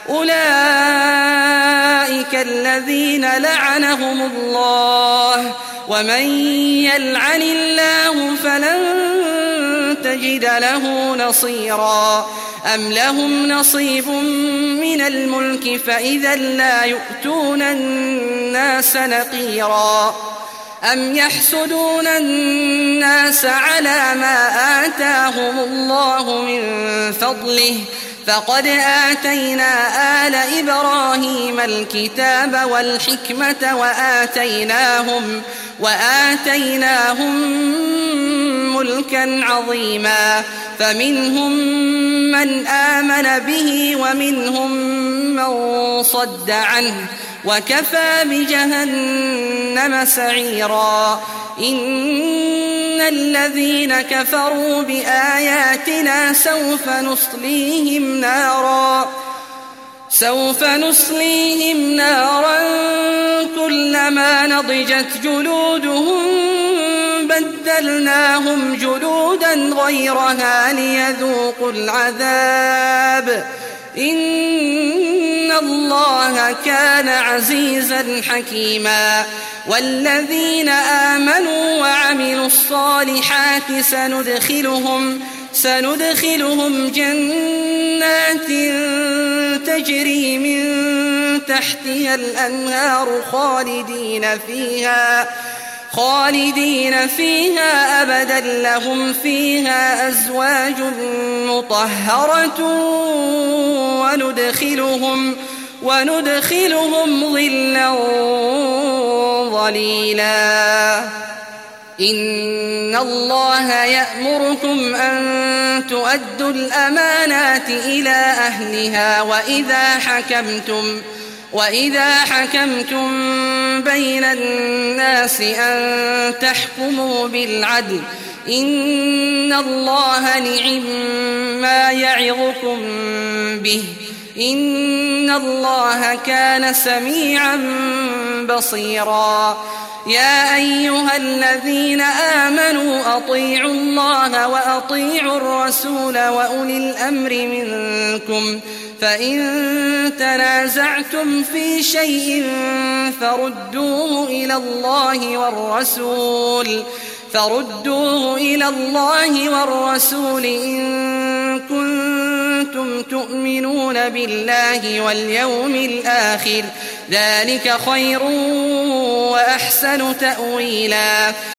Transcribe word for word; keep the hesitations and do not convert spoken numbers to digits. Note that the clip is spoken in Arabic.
أولئك الذين لعنهم الله، ومن يلعن الله فلن تجد له نصيرا. أم لهم نصيب من الملك فإذا لا يؤتون الناس نقيرا. أم يحسدون الناس على ما آتاهم الله من فضله، فقد آتينا آل إبراهيم الكتاب والحكمة وآتيناهم, وآتيناهم ملكا عظيما. فمنهم من آمن به ومنهم من صد عنه، وكفى بجهنم سعيرا. إن الذين كفروا بآياتنا سوف نصليهم نارا سوف نصليهم نارا كلما نضجت جلودهم بدلناهم جلودا غيرها ليذوقوا العذاب. إن الله كان عزيزا حكيما. والذين آمنوا وعملوا الصالحات سندخلهم سندخلهم جنات تجري من تحتها الأنهار خالدين فيها خالدين فيها أبدا، لهم فيها أزواج مطهرة وندخلهم وندخلهم ظلا ظليلا. إن الله يأمركم أن تؤدوا الأمانات إلى أهلها وإذا حكمتم وإذا حكمتم بين الناس أن تحكموا بالعدل. إن الله نعم ما يعظكم به، إن الله كان سميعا بصيرا. يا أيها الذين آمنوا أطيعوا الله وأطيعوا الرسول وأولي الأمر منكم، فإن تنازعتم في شيء فردوه إلى الله والرسول فردوه إلى الله والرسول إن كنتم تؤمنون بالله واليوم الآخر، ذلك خير وأحسن تأويلا.